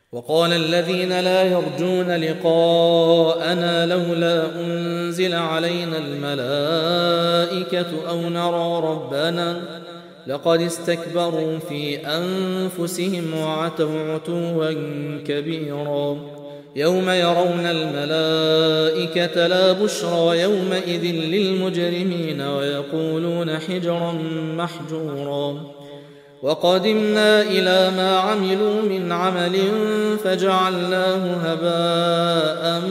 وقال الذين لا يرجون لقاءنا لولا أنزل علينا الملائكة أو نرى ربنا لقد استكبروا في أنفسهم وعتوا عتوا كبيرا يوم يرون الملائكة لا بشرى يومئذ للمجرمين ويقولون حجرا محجورا وقدمنا إلى ما عملوا من عمل فجعلناه هباء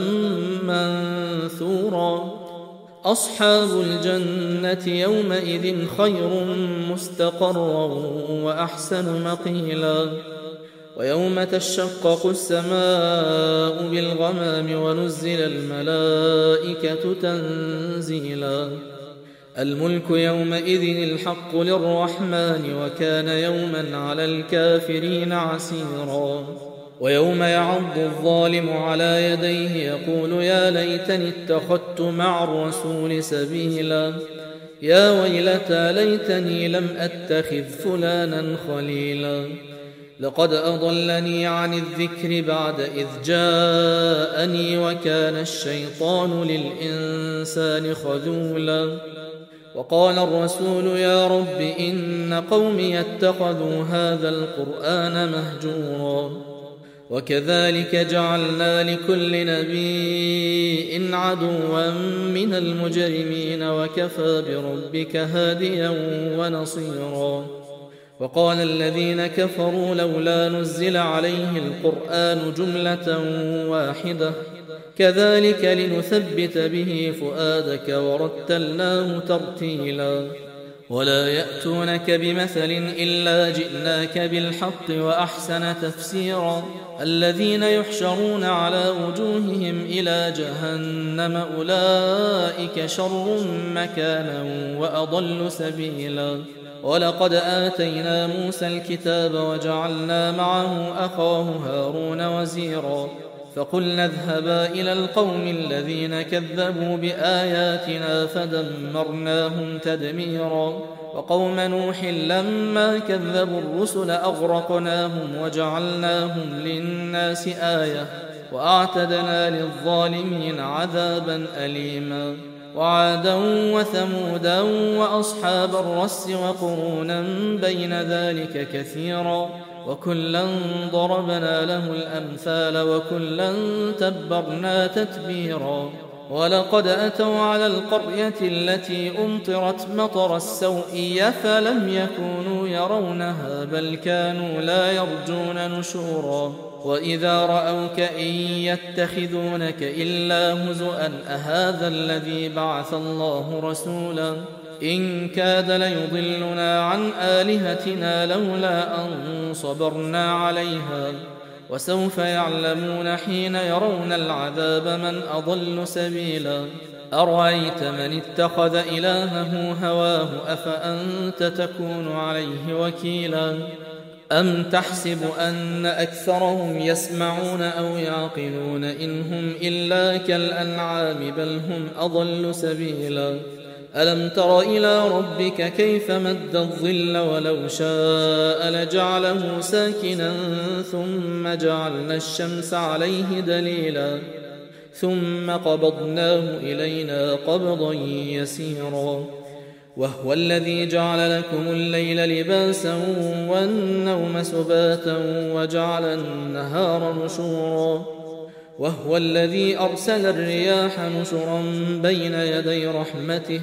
منثورا أصحاب الجنة يومئذ خير مستقرا وأحسن مقيلا ويوم تشقق السماء بالغمام ونزل الملائكة تنزيلا الملك يومئذ الحق للرحمن وكان يوما على الكافرين عسيرا ويوم يعض الظالم على يديه يقول يا ليتني اتخذت مع الرسول سبيلا يا ويلتى ليتني لم أتخذ فلانا خليلا لقد أضلني عن الذكر بعد إذ جاءني وكان الشيطان للإنسان خذولا وقال الرسول يا رب إن قومي اتخذوا هذا القرآن مهجورا وكذلك جعلنا لكل نبي عدوا من المجرمين وكفى بربك هاديا ونصيرا وقال الذين كفروا لولا نزل عليه القرآن جملة واحدة كذلك لنثبت به فؤادك ورتلناه ترتيلا ولا يأتونك بمثل إلا جئناك بالحق وأحسن تفسيرا الذين يحشرون على وجوههم إلى جهنم أولئك شر مكانا وأضل سبيلا ولقد آتينا موسى الكتاب وجعلنا معه أخاه هارون وزيرا فقلنا اذهبا إلى القوم الذين كذبوا بآياتنا فدمرناهم تدميرا وقوم نوح لما كذبوا الرسل أغرقناهم وجعلناهم للناس آية وأعتدنا للظالمين عذابا أليما وعادا وثمودا وأصحاب الرس وقرونا بين ذلك كثيرا وكلا ضربنا له الأمثال وكلا تبرنا تتبيرا ولقد أتوا على القرية التي أمطرت مطر السوء فلم يكونوا يرونها بل كانوا لا يرجون نشورا وإذا رأوك إن يتخذونك إلا هزؤا أهذا الذي بعث الله رسولا إن كاد ليضلنا عن آلهتنا لولا أن صبرنا عليها وسوف يعلمون حين يرون العذاب من أضل سبيلا أرأيت من اتخذ إلهه هواه أفأنت تكون عليه وكيلا أم تحسب أن أكثرهم يسمعون أو يعقلون إن هم إلا كالأنعام بل هم أضل سبيلا ألم تر إلى ربك كيف مد الظل ولو شاء لجعله ساكنا ثم جعلنا الشمس عليه دليلا ثم قبضناه إلينا قبضا يسيرا وهو الذي جعل لكم الليل لباسا والنوم سباتا وجعل النهار نشورا وهو الذي أرسل الرياح نشرا بين يدي رحمته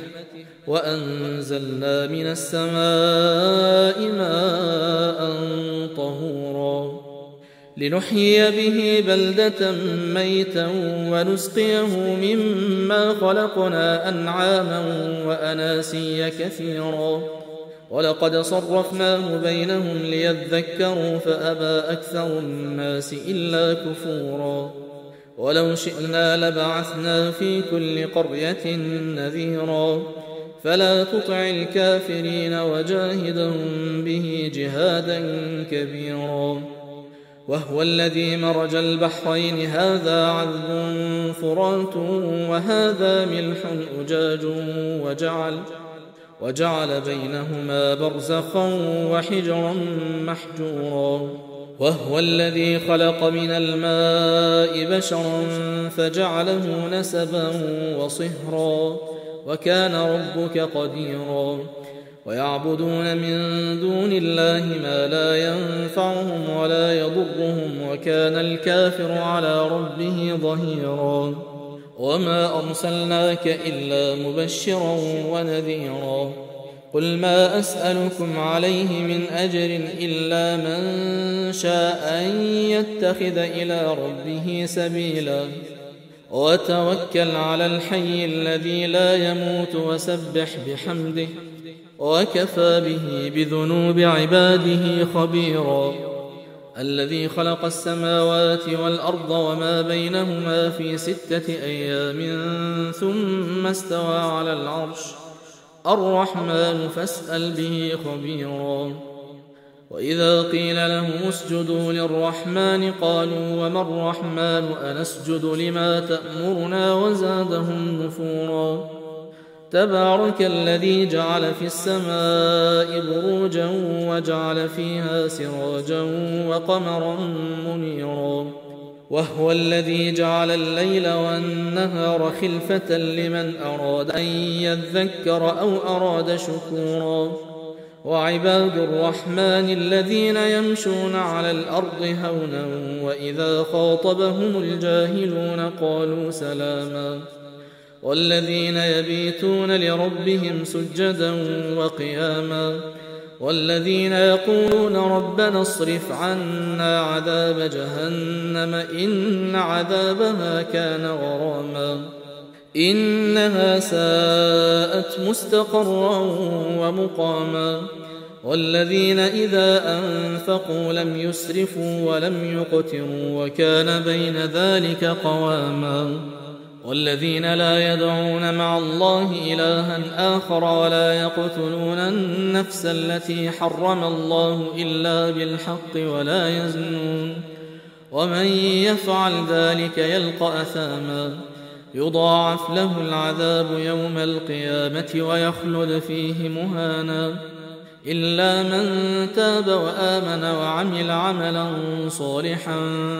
وأنزلنا من السماء ماء طهورا لنحيي به بلدة ميتا ونسقيه مما خلقنا أنعاما وأناسيا كثيرا ولقد صرفناه بينهم ليذكروا فأبى أكثر الناس إلا كفورا ولو شئنا لبعثنا في كل قرية نذيرا فلا تطع الكافرين وجاهدهم به جهادا كبيرا وهو الذي مرج البحرين هذا عذب فرات وهذا ملح أجاج وجعل بينهما برزخا وحجرا محجورا وهو الذي خلق من الماء بشرا فجعله نسبا وصهرا وكان ربك قديرا ويعبدون من دون الله ما لا ينفعهم ولا يضرهم وكان الكافر على ربه ظهيرا وما أرسلناك إلا مبشرا ونذيرا قل ما أسألكم عليه من أجر إلا من شاء أن يتخذ إلى ربه سبيلا وتوكل على الحي الذي لا يموت وسبح بحمده وكفى به بذنوب عباده خبيرا الذي خلق السماوات والأرض وما بينهما في 6 أيام ثم استوى على العرش الرحمن فاسأل به خبيرا وإذا قيل لهم اسجدوا للرحمن قالوا وما الرحمن أنسجد لما تأمرنا وزادهم نفورا تبارك الذي جعل في السماء بروجا وجعل فيها سراجا وقمرا منيرا وهو الذي جعل الليل والنهار خلفة لمن أراد أن يذكر أو أراد شكورا وعباد الرحمن الذين يمشون على الأرض هونا وإذا خاطبهم الجاهلون قالوا سلاما والذين يبيتون لربهم سجدا وقياما والذين يقولون ربنا اصرف عنا عذاب جهنم إن عذابها كان غراما إنها ساءت مستقرا ومقاما والذين إذا أنفقوا لم يسرفوا ولم يقتروا وكان بين ذلك قواما والذين لا يدعون مع الله إلها آخر ولا يقتلون النفس التي حرم الله إلا بالحق ولا يزنون ومن يفعل ذلك يلقى أثاما يضاعف له العذاب يوم القيامة ويخلد فيه مهانا إلا من تاب وآمن وعمل عملا صالحا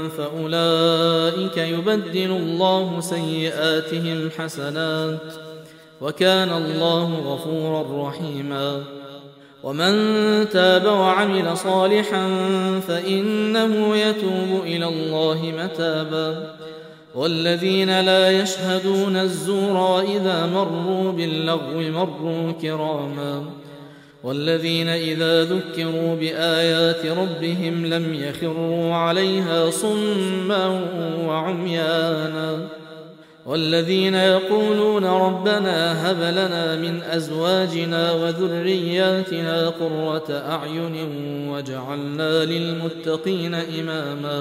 فأولئك يبدل الله سيئاتهم حسنات وكان الله غفورا رحيما ومن تاب وعمل صالحا فإنه يتوب إلى الله متابا والذين لا يشهدون الزور وإذا مروا باللغو مروا كراما والذين إذا ذكروا بآيات ربهم لم يخروا عليها صما وعميانا والذين يقولون ربنا هب لنا من أزواجنا وذرياتنا قرة أعين واجعلنا للمتقين إماما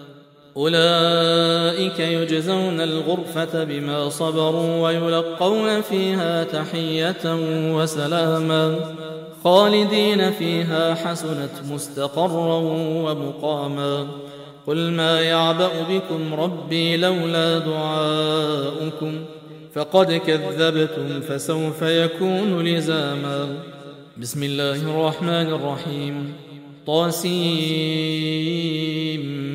أولئك يجزون الغرفة بما صبروا ويلقون فيها تحية وسلاما خالدين فيها حسنت مستقرا ومقاما قل ما يعبأ بكم ربي لولا دعاؤكم فقد كذبتم فسوف يكون لزاما بسم الله الرحمن الرحيم طاسيم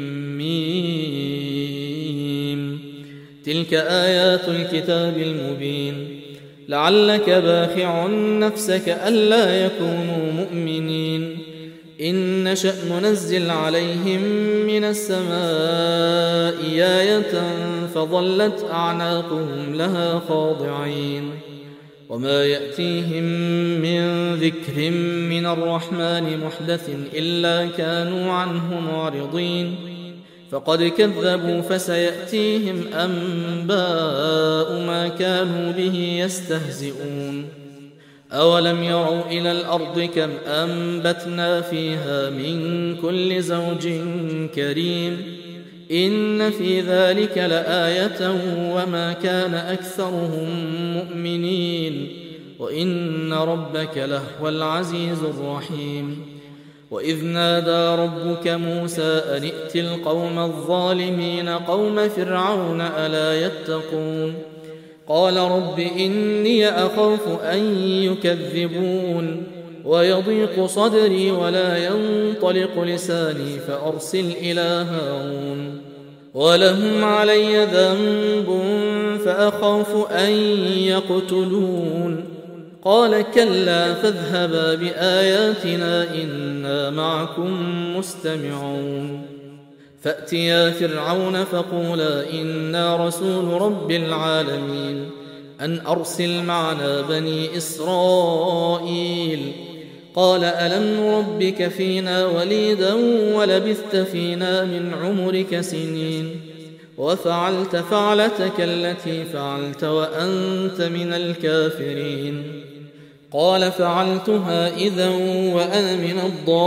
تلك آيات الكتاب المبين لعلك باخع نفسك ألا يكونوا مؤمنين إن نشأ ننزل عليهم من السماء آية فظلت أعناقهم لها خاضعين وما يأتيهم من ذكر من الرحمن محدث إلا كانوا عنه معرضين فقد كذبوا فسيأتيهم أنباء ما كانوا به يستهزئون أولم يروا إلى الأرض كم أنبتنا فيها من كل زوج كريم إن في ذلك لآية وما كان أكثرهم مؤمنين وإن ربك لهو العزيز الرحيم وإذ نادى ربك موسى أن ائت القوم الظالمين قوم فرعون ألا يتقون قال رب إني أخاف أن يكذبون ويضيق صدري ولا ينطلق لساني فأرسل إلى هارون ولهم علي ذنب فأخاف أن يقتلون قال كلا فاذهبا بآياتنا إنا معكم مستمعون فأتيا فرعون فقولا إنا رسول رب العالمين أن أرسل معنا بني إسرائيل قال ألم نربك فينا وليدا ولبثت فينا من عمرك سنين وفعلت فعلتك التي فعلت وأنت من الكافرين قال فعلتها إذا وأنا من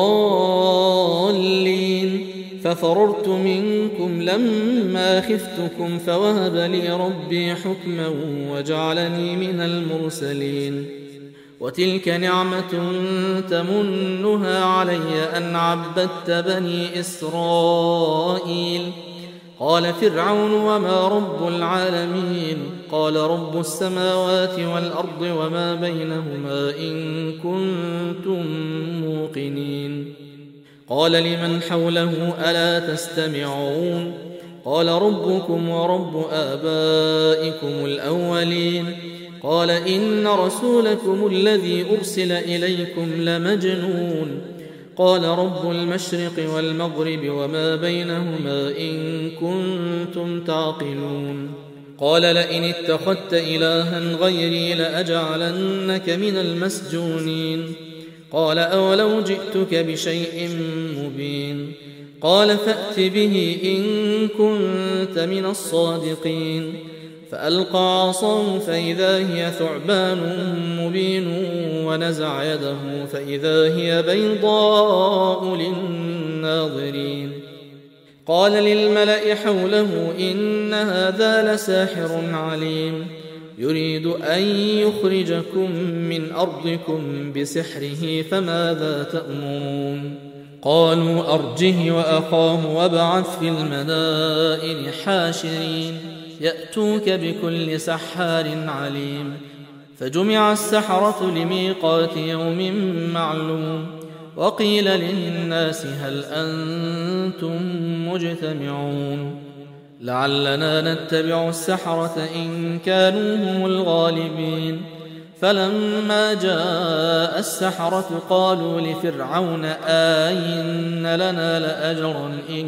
الضالين ففررت منكم لما خفتكم فوهب لي ربي حكما وجعلني من المرسلين وتلك نعمة تمنها علي أن عبدت بني إسرائيل قال فرعون وما رب العالمين قال رب السماوات والأرض وما بينهما إن كنتم موقنين قال لمن حوله ألا تستمعون قال ربكم ورب آبائكم الأولين قال إن رسولكم الذي أرسل إليكم لمجنون قال رب المشرق والمغرب وما بينهما إن كنتم تعقلون قال لئن اتخذت إلها غيري لأجعلنك من المسجونين قال أولو جئتك بشيء مبين قال فأت به إن كنت من الصادقين فألقى عصاه فإذا هي ثعبان مبين ونزع يده فإذا هي بيضاء للناظرين قال للملأ حوله إن هذا لساحر عليم يريد أن يخرجكم من أرضكم بسحره فماذا تأمرون قالوا أرجه وأخاه وابعث في المدائن حاشرين يأتوك بكل سحار عليم فجمع السحرة لميقات يوم معلوم وقيل للناس هل أنتم مجتمعون لعلنا نتبع السحرة إن كانوا هم الغالبين فلما جاء السحرة قالوا لفرعون آئن لنا لأجرا إن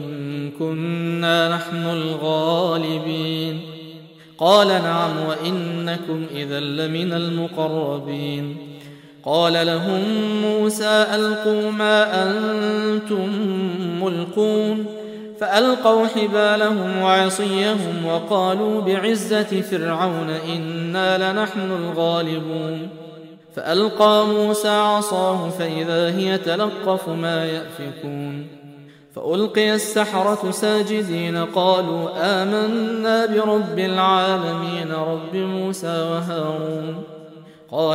كنا نحن الغالبين قال نعم وإنكم إذا لمن المقربين قال لهم موسى ألقوا ما أنتم ملقون فألقوا حبالهم وعصيهم وقالوا بعزة فرعون إنا لنحن الغالبون فألقى موسى عصاه فإذا هي تلقف ما يأفكون فألقي السحرة ساجدين قالوا آمنا برب العالمين رب موسى وهارون قال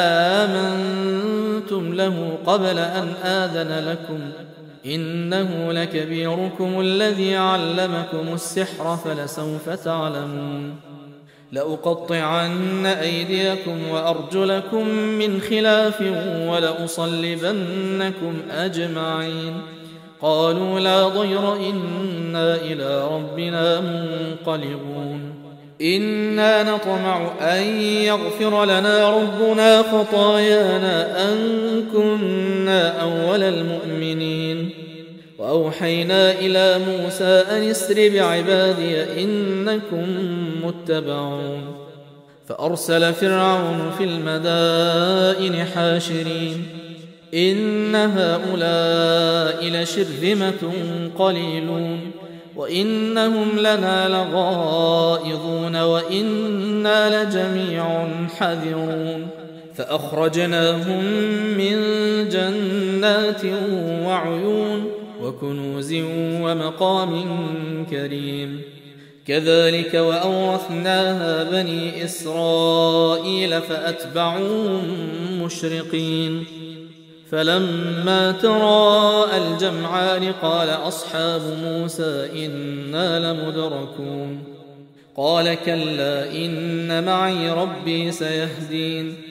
آمنتم له قبل أن آذن لكم إنه لكبيركم الذي علمكم السحر فلسوف تعلمون لأقطعن أيديكم وأرجلكم من خلاف ولأصلبنكم أجمعين قالوا لا ضير إنا إلى ربنا منقلبون إنا نطمع أن يغفر لنا ربنا خطايانا أن كنا أول المؤمنين وأوحينا إلى موسى أن اسر بعبادي إنكم متبعون فأرسل فرعون في المدائن حاشرين إن هؤلاء لشرذمة قليلون وإنهم لنا لغائظون وإنا لجميع حذرون فأخرجناهم من جنات وعيون وكنوز ومقام كريم كذلك وأورثناها بني إسرائيل فأتبعوهم مشرقين فلما تراءى الجمعان قال أصحاب موسى إنا لمدركون قال كلا إن معي ربي سيهدين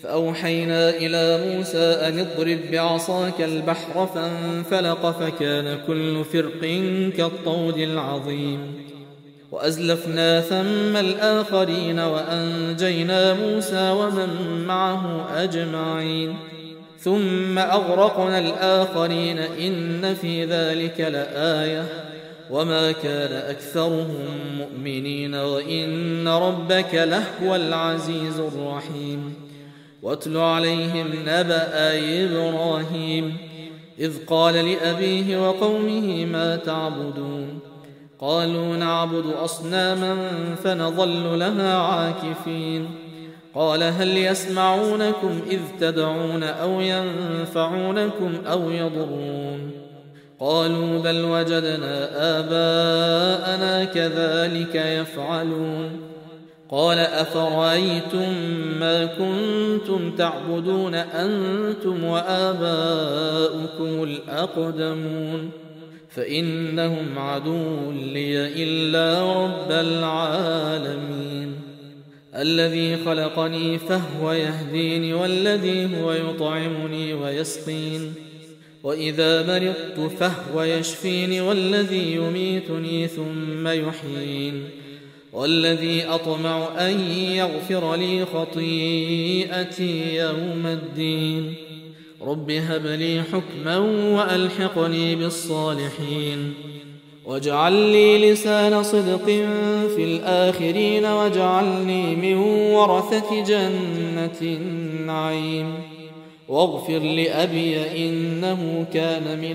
فأوحينا إلى موسى أن اضرب بعصاك البحر فانفلق فكان كل فرق كالطود العظيم. وأزلفنا ثم الآخرين وأنجينا موسى ومن معه أجمعين ثم أغرقنا الآخرين إن في ذلك لآية وما كان أكثرهم مؤمنين وإن ربك لهو العزيز الرحيم. واتل عليهم نبأ إبراهيم إذ قال لأبيه وقومه ما تعبدون قالوا نعبد أصناما فنظل لها عاكفين قال هل يسمعونكم إذ تدعون أو ينفعونكم أو يضرون قالوا بل وجدنا آباءنا كذلك يفعلون قال أفرأيتم ما كنتم تعبدون أنتم وآباؤكم الأقدمون فإنهم عدو لي إلا رب العالمين الذي خلقني فهو يهدين والذي هو يطعمني ويسقين وإذا مرضت فهو يشفين والذي يميتني ثم يحيين والذي أطمع أن يغفر لي خطيئتي يوم الدين رب هب لي حكما وألحقني بالصالحين واجعل لي لسان صدق في الآخرين واجعلني من ورثة جنة النعيم واغفر لأبي إنه كان من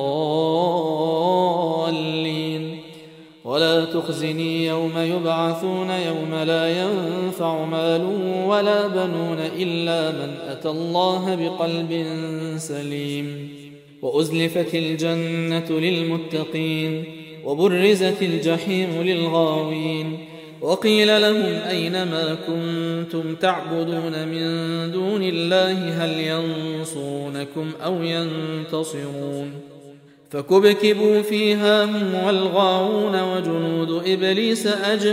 الضالين ولا تخزني يوم يبعثون يوم لا ينفع مال ولا بنون إلا من أتى الله بقلب سليم وأزلفت الجنة للمتقين وبرزت الجحيم للغاوين وقيل لهم أين ما كنتم تعبدون من دون الله هل ينصرونكم أو ينتصرون فكبكبوا فيها هم والغاوون وجنود إبليس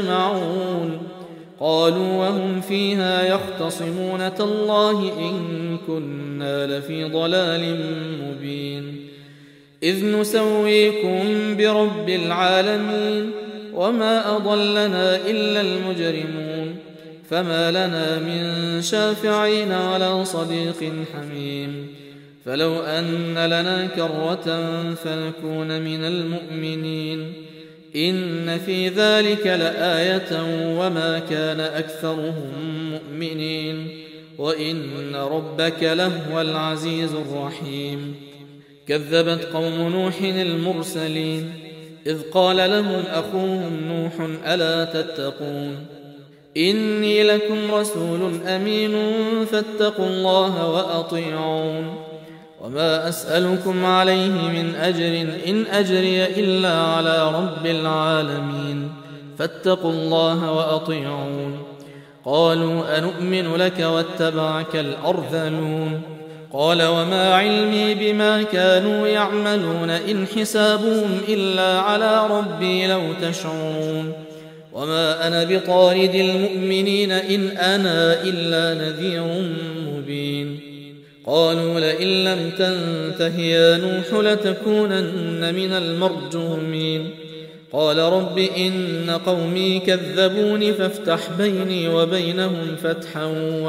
أجمعون قالوا وهم فيها يختصمون تالله إن كنا لفي ضلال مبين إذ نسويكم برب العالمين وما أضلنا إلا المجرمون فما لنا من شافعين ولا صديق حميم فلو أن لنا كرة فنكون من المؤمنين إن في ذلك لآية وما كان أكثرهم مؤمنين وإن ربك لهو العزيز الرحيم كذبت قوم نوح المرسلين إذ قال لهم أخوهم نوح ألا تتقون إني لكم رسول أمين فاتقوا الله وأطيعون وما أسألكم عليه من أجر إن أجري إلا على رب العالمين فاتقوا الله وأطيعون قالوا أنؤمن لك واتبعك الأرذلون قال وما علمي بما كانوا يعملون إن حسابهم إلا على ربي لو تشعرون وما أنا بطارد المؤمنين إن أنا إلا نذير مبين قالوا لئن لم تنته يا نوح لتكونن من المرجومين قال رب إن قومي كذبوني فافتح بيني وبينهم فتحا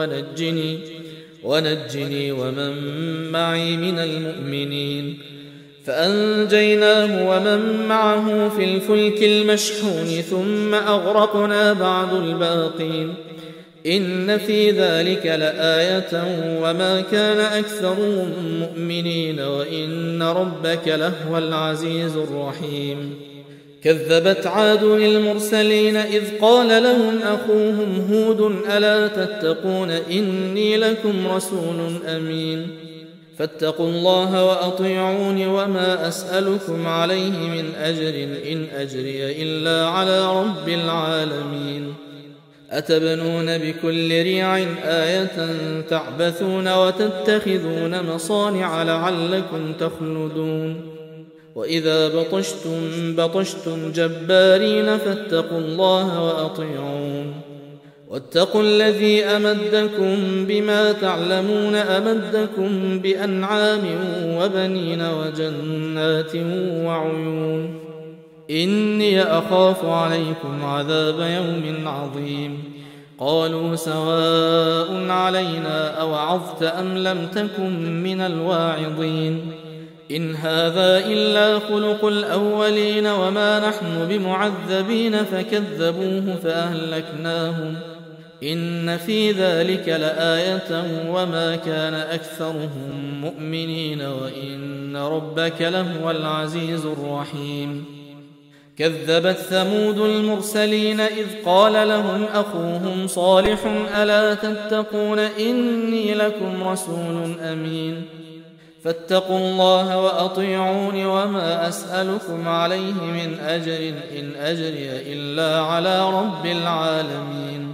ونجني ومن معي من المؤمنين فأنجيناه ومن معه في الفلك المشحون ثم أغرقنا بعد الباقين إن في ذلك لآية وما كان أكثرهم مؤمنين وإن ربك لهو العزيز الرحيم كذبت عاد المرسلين إذ قال لهم أخوهم هود ألا تتقون إني لكم رسول أمين فاتقوا الله وأطيعون وما أسألكم عليه من أجر إن أجري إلا على رب العالمين أتبنون بكل ريع آية تعبثون وتتخذون مصانع لعلكم تخلدون وإذا بطشتم جبارين فاتقوا الله وأطيعون واتقوا الذي أمدكم بما تعلمون أمدكم بأنعام وبنين وجنات وعيون إني أخاف عليكم عذاب يوم عظيم قالوا سواء علينا أوعظت أم لم تكن من الواعظين إن هذا إلا خلق الأولين وما نحن بمعذبين فكذبوه فأهلكناهم إن في ذلك لآية وما كان أكثرهم مؤمنين وإن ربك لهو العزيز الرحيم كذبت ثمود المرسلين إذ قال لهم أخوهم صالح ألا تتقون إني لكم رسول أمين فاتقوا الله وأطيعون وما أسألكم عليه من أجر إن أجري إلا على رب العالمين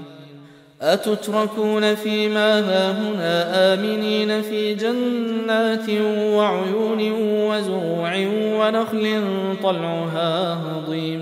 أتتركون فيما هاهنا آمنين في جنات وعيون وزروع ونخل طلعها هضيم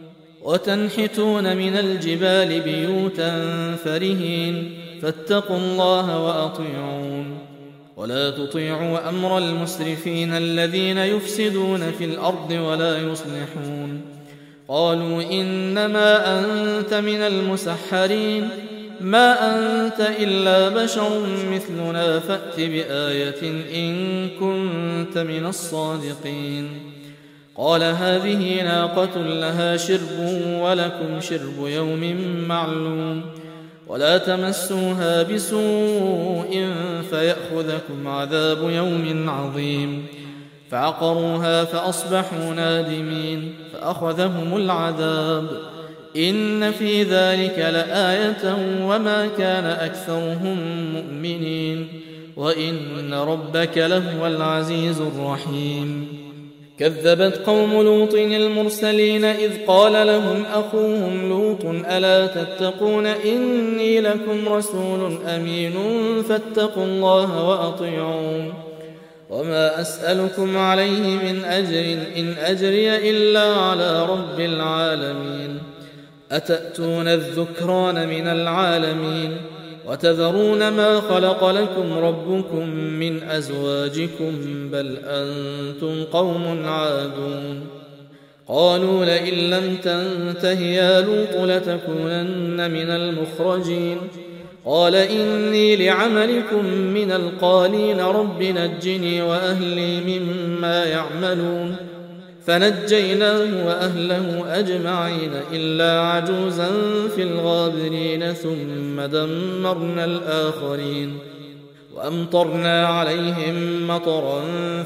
وتنحتون من الجبال بيوتا فرهين فاتقوا الله وأطيعون ولا تطيعوا أمر المسرفين الذين يفسدون في الأرض ولا يصلحون قالوا إنما أنت من المسحرين ما أنت إلا بشر مثلنا فأت بآية إن كنت من الصادقين قال هذه ناقة لها شرب ولكم شرب يوم معلوم ولا تمسوها بسوء فيأخذكم عذاب يوم عظيم فعقروها فأصبحوا نادمين فأخذهم العذاب إن في ذلك لآية وما كان أكثرهم مؤمنين وإن ربك لهو العزيز الرحيم كذبت قوم لوط المرسلين إذ قال لهم أخوهم لوط ألا تتقون إني لكم رسول أمين فاتقوا الله وأطيعون وما أسألكم عليه من أجر إن أجري إلا على رب العالمين أتأتون الذكران من العالمين وتذرون ما خلق لكم ربكم من أزواجكم بل أنتم قوم عادون قالوا لئن لم تنته يا لوط لتكونن من المخرجين قال إني لعملكم من القالين رب نجني وأهلي مما يعملون فنجيناه وأهله أجمعين إلا عجوزا في الغابرين ثم دمرنا الآخرين وأمطرنا عليهم مطرا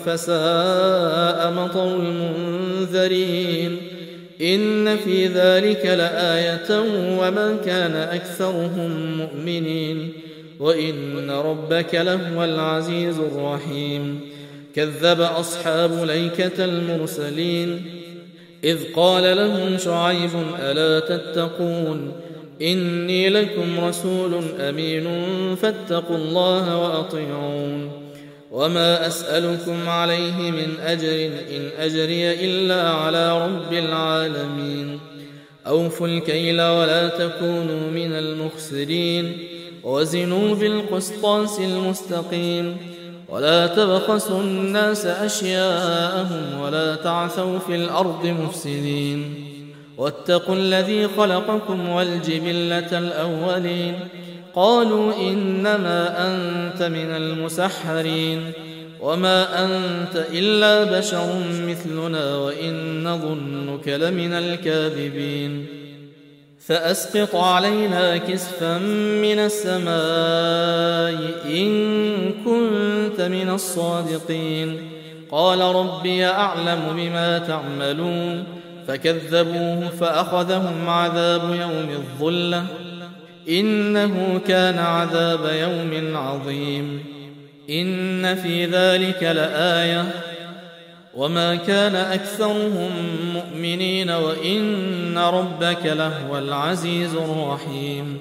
فساء مطر المنذرين إن في ذلك لآية وما كان أكثرهم مؤمنين وإن ربك لهو العزيز الرحيم كذب أصحاب ليكة المرسلين إذ قال لهم شعيب ألا تتقون إني لكم رسول أمين فاتقوا الله وأطيعون وما أسألكم عليه من أجر إن أجري إلا على رب العالمين أوفوا الكيل ولا تكونوا من المخسرين وزنوا بالقسطاس المستقيم ولا تبخسوا الناس أشياءهم ولا تعثوا في الأرض مفسدين واتقوا الذي خلقكم والجبلة الأولين قالوا إنما أنت من المسحرين وما أنت إلا بشر مثلنا وإن نظنك لمن الكاذبين فأسقط علينا كسفا من السماء إن كنت من الصادقين قال ربي أعلم بما تعملون فكذبوه فأخذهم عذاب يوم الظلة إنه كان عذاب يوم عظيم إن في ذلك لآية وما كان أكثرهم مؤمنين وإن ربك لهو العزيز الرحيم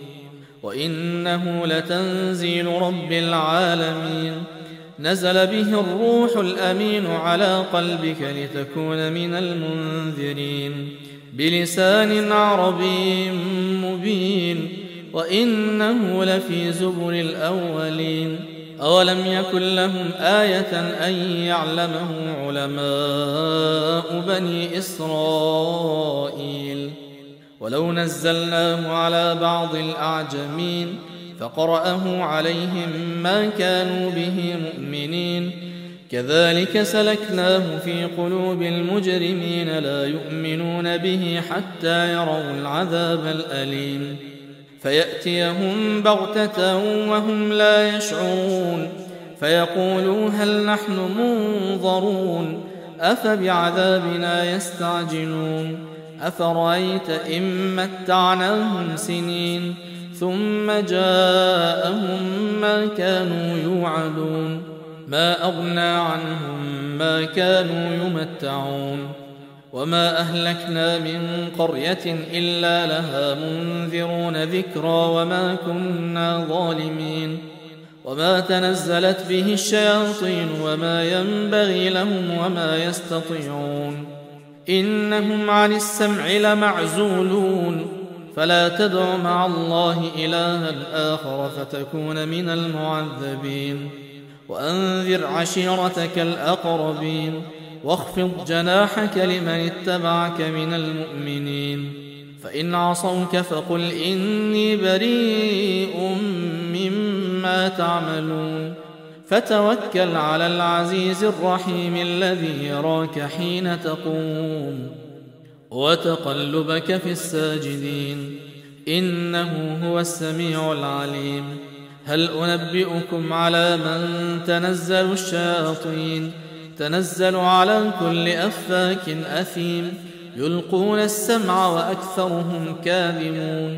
وإنه لتنزيل رب العالمين نزل به الروح الأمين على قلبك لتكون من المنذرين بلسان عربي مبين وإنه لفي زبر الأولين. أولم يكن لهم آية أن يعلمه علماء بني إسرائيل؟ ولو نزلناه على بعض الأعجمين فقرأه عليهم ما كانوا به مؤمنين. كذلك سلكناه في قلوب المجرمين لا يؤمنون به حتى يروا العذاب الأليم، فيأتيهم بغتة وهم لا يشعرون، فيقولوا هل نحن منظرون؟ أفبعذابنا يستعجلون؟ أفرأيت إن متعناهم سنين ثم جاءهم ما كانوا يوعدون؟ ما أغنى عنهم ما كانوا يمتعون. وما أهلكنا من قرية إلا لها منذرون ذكرى وما كنا ظالمين. وما تنزلت به الشياطين وما ينبغي لهم وما يستطيعون. إنهم عن السمع لمعزولون. فلا تدع مع الله إلها آخر فتكون من المعذبين. وأنذر عشيرتك الأقربين واخفض جناحك لمن اتبعك من المؤمنين. فإن عصوك فقل إني بريء مما تعملون. فتوكل على العزيز الرحيم الذي يراك حين تقوم وتقلبك في الساجدين إنه هو السميع العليم. هل أنبئكم على من تنزل الشياطين؟ تنزل على كل أفاك أثيم يلقون السمع وأكثرهم كاذبون.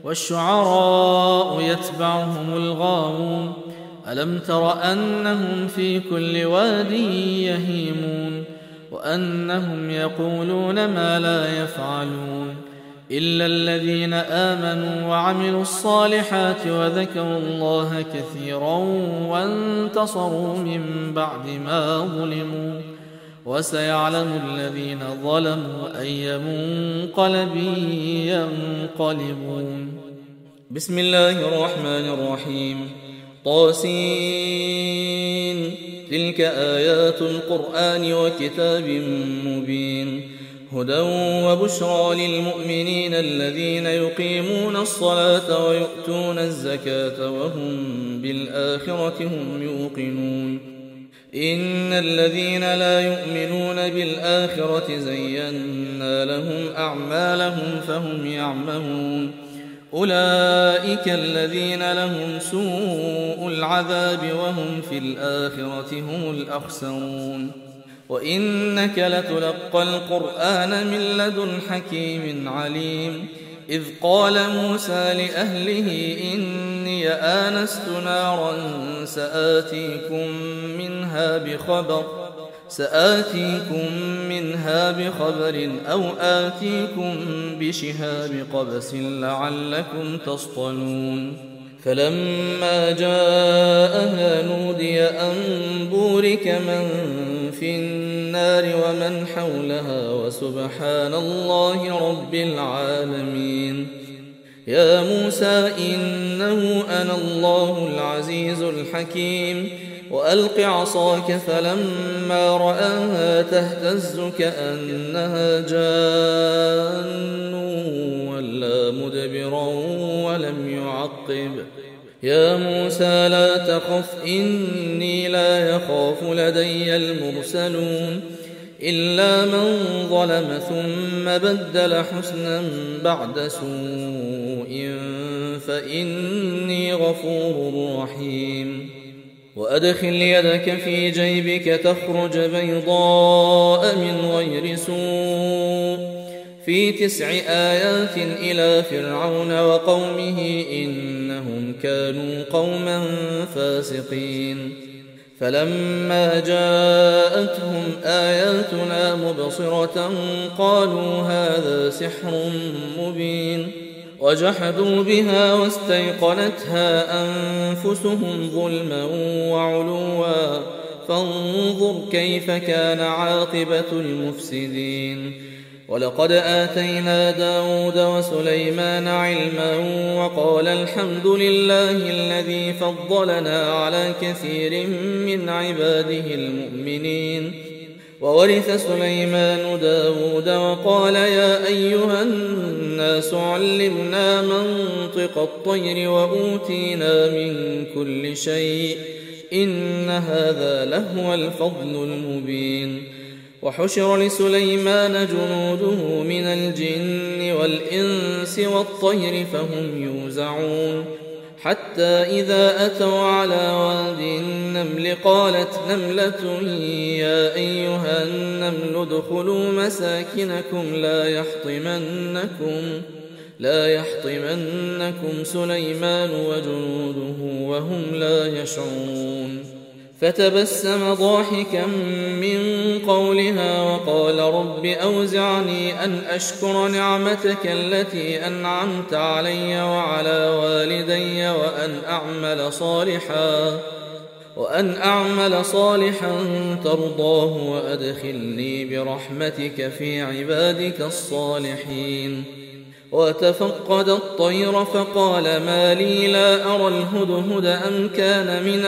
والشعراء يتبعهم الغاوون. ألم تر أنهم في كل واد يهيمون وأنهم يقولون ما لا يفعلون؟ إلا الذين آمنوا وعملوا الصالحات وذكروا الله كثيرا وانتصروا من بعد ما ظلموا. وسيعلم الذين ظلموا أي منقلب ينقلبون. بسم الله الرحمن الرحيم. طاسين. تلك آيات القرآن وكتاب مبين. هدى وبشرى للمؤمنين الذين يقيمون الصلاة ويؤتون الزكاة وهم بالآخرة هم يوقنون. إن الذين لا يؤمنون بالآخرة زينا لهم أعمالهم فهم يعمهون. أولئك الذين لهم سوء العذاب وهم في الآخرة هم الأخسرون. وإنك لتلقى القرآن من لدن حكيم عليم. إذ قال موسى لأهله إني آنست نارا سآتيكم منها بخبر أو آتيكم بشهاب قبس لعلكم تصطلون. فلما جاءها نودي أن بورك من في النار ومن حولها وسبحان الله رب العالمين. يا موسى إنه أنا الله العزيز الحكيم. وألق عصاك فلما رآها تهتز كأنها جان ولا مدبرا ولم يعقب. يا موسى لا تخف إني لا يخاف لدي المرسلون. إلا من ظلم ثم بدل حسنا بعد سوء فإني غفور رحيم. وأدخل يدك في جيبك تخرج بيضاء من غير سوء في 9 آيات إلى فرعون وقومه إنهم كانوا قوما فاسقين. فلما جاءتهم آياتنا مبصرة قالوا هذا سحر مبين. وجحدوا بها واستيقنتها أنفسهم ظلما وعلوا فانظر كيف كان عاقبة المفسدين. ولقد آتينا داود وسليمان علما وقال الحمد لله الذي فضلنا على كثير من عباده المؤمنين. وورث سليمان داود وقال يا أيها الناس علمنا منطق الطير وأوتينا من كل شيء إن هذا لهو الفضل المبين. وحشر لسليمان جنوده من الجن والإنس والطير فهم يوزعون حتى إذا أتوا على واد النمل قالت نملة يا أيها النمل ادخلوا مساكنكم لا يحطمنكم سليمان وجنوده وهم لا يشعرون. فتبسم ضاحكا من قولها وقال رب أوزعني أن أشكر نعمتك التي أنعمت علي وعلى والدي وأن أعمل صالحا ترضاه وأدخلني برحمتك في عبادك الصالحين. وتفقد الطير فقال ما لي لا أرى الهدهد أم كان من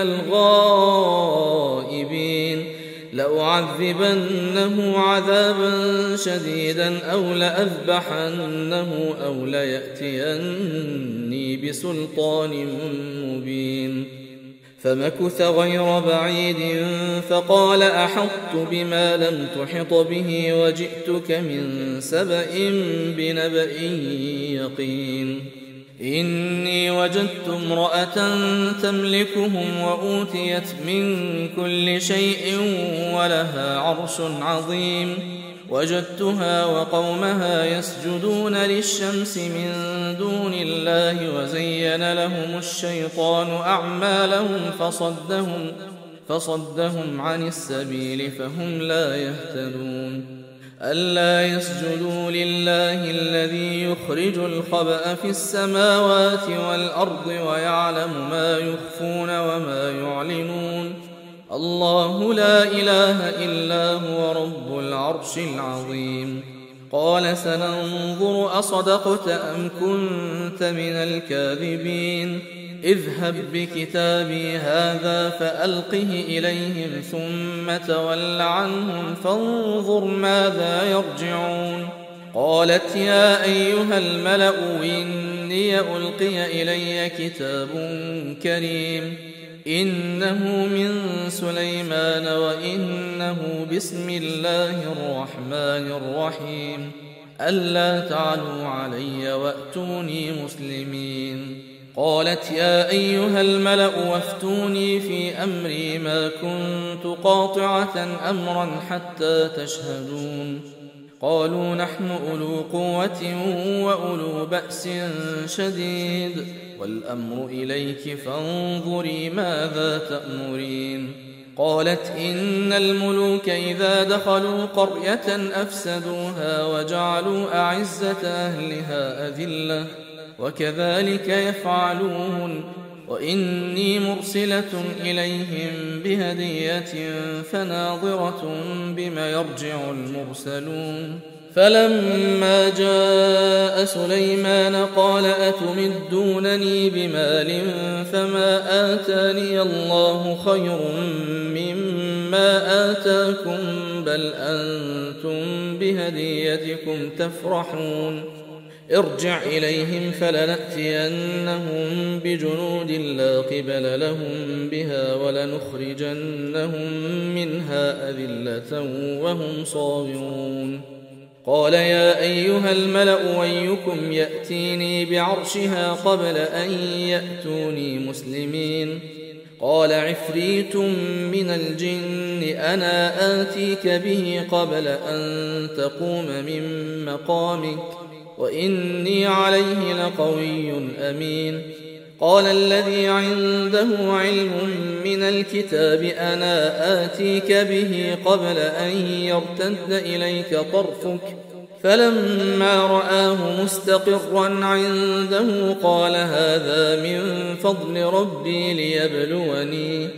الغائبين لأعذبنه عذابا شديدا أو لأذبحنه أو ليأتيني بسلطان مبين. فمكث غير بعيد فقال أحطت بما لم تحط به وجئتك من سبأ بنبأ يقين. إني وجدت امرأة تملكهم وأوتيت من كل شيء ولها عرش عظيم. وجدتها وقومها يسجدون للشمس من دون الله وزين لهم الشيطان أعمالهم فصدهم عن السبيل فهم لا يهتدون. ألا يسجدوا لله الذي يخرج الخبأ في السماوات والأرض ويعلم ما يخفون وما يعلنون الله لا إله إلا هو رب العرش العظيم. قال سننظر أصدقت أم كنت من الكاذبين اذهب بكتابي هذا فألقه إليهم ثم تول عنهم فانظر ماذا يرجعون. قالت يا أيها الملأ إني ألقي إلي كتاب كريم إنه من سليمان وإنه بسم الله الرحمن الرحيم ألا تعلوا علي وأتوني مسلمين. قالت يا أيها الملأ وافتوني في أمري ما كنت قاطعة أمرا حتى تشهدون. قالوا نحن أولو قوة وأولو بأس شديد والأمر إليك فانظري ماذا تأمرين. قالت إن الملوك إذا دخلوا قرية أفسدوها وجعلوا أعزة أهلها أذلة وكذلك يفعلون. وإني مرسلة إليهم بهدية فناظرة بما يرجع المرسلون. فلما جاء سليمان قال أتمدونني بمال فما آتاني الله خير مما آتاكم بل أنتم بهديتكم تفرحون. ارجع إليهم فلنأتينهم بجنود لا قبل لهم بها ولنخرجنهم منها أذلة وهم صاغرون. قال يا أيها الملأ أيكم يأتيني بعرشها قبل أن يأتوني مسلمين. قال عفريت من الجن أنا آتيك به قبل أن تقوم من مقامك وإني عليه لقوي أمين. قال الذي عنده علم من الكتاب أنا آتيك به قبل أن يرتد إليك طرفك فلما رآه مستقرا عنده قال هذا من فضل ربي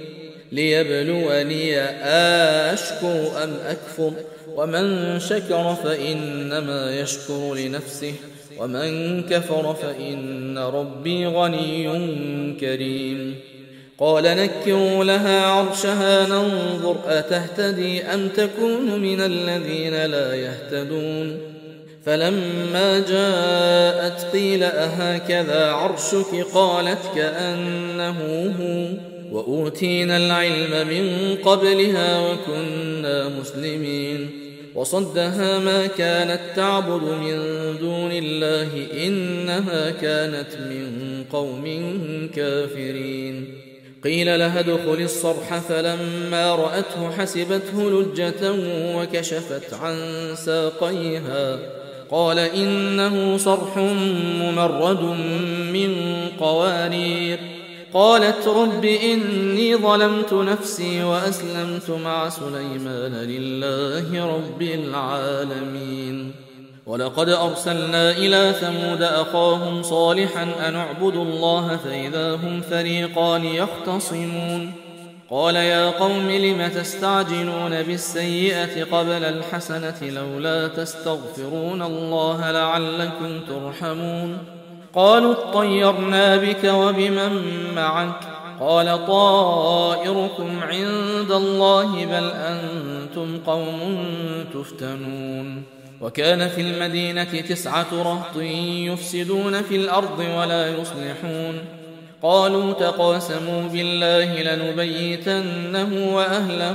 ليبلوني أشكر أم أكفر ومن شكر فإنما يشكر لنفسه ومن كفر فإن ربي غني كريم قال نكروا لها عرشها ننظر أتهتدي أم تكون من الذين لا يهتدون فلما جاءت قيل أهكذا عرشك قالت كأنه هو وأوتينا العلم من قبلها وكنا مسلمين وصدها ما كانت تعبد من دون الله إنها كانت من قوم كافرين قيل لها ادخل الصرح فلما رأته حسبته لجة وكشفت عن ساقيها قال إنه صرح ممرد من قوارير قالت رب إني ظلمت نفسي وأسلمت مع سليمان لله رب العالمين ولقد أرسلنا إلى ثمود أخاهم صالحا أن اعبدوا الله فإذا هم فريقان يختصمون قال يا قوم لم تستعجلون بالسيئة قبل الحسنة لولا تستغفرون الله لعلكم ترحمون قالوا اطيرنا بك وبمن معك قال طائركم عند الله بل أنتم قوم تفتنون وكان في المدينة 9 رهط يفسدون في الأرض ولا يصلحون قالوا تقاسموا بالله لنبيتنه وأهله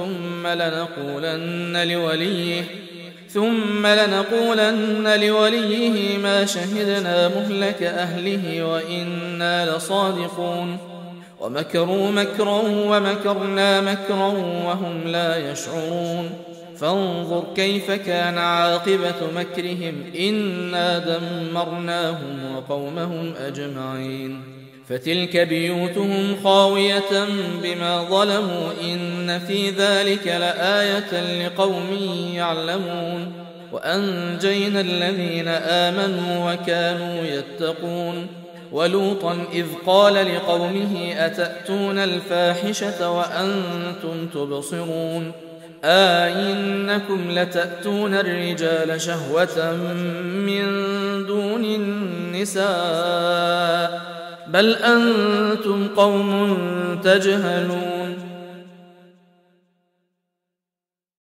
ثم لنقولن لوليه ما شهدنا مهلك أهله وإنا لصادقون ومكروا مكرا ومكرنا مكرا وهم لا يشعرون فانظر كيف كان عاقبة مكرهم إنا دمرناهم وقومهم أجمعين فتلك بيوتهم خاوية بما ظلموا إن في ذلك لآية لقوم يعلمون وأنجينا الذين آمنوا وكانوا يتقون ولوطا إذ قال لقومه أتأتون الفاحشة وأنتم تبصرون إنكم لتأتون الرجال شهوة من دون النساء بل أنتم قوم تجهلون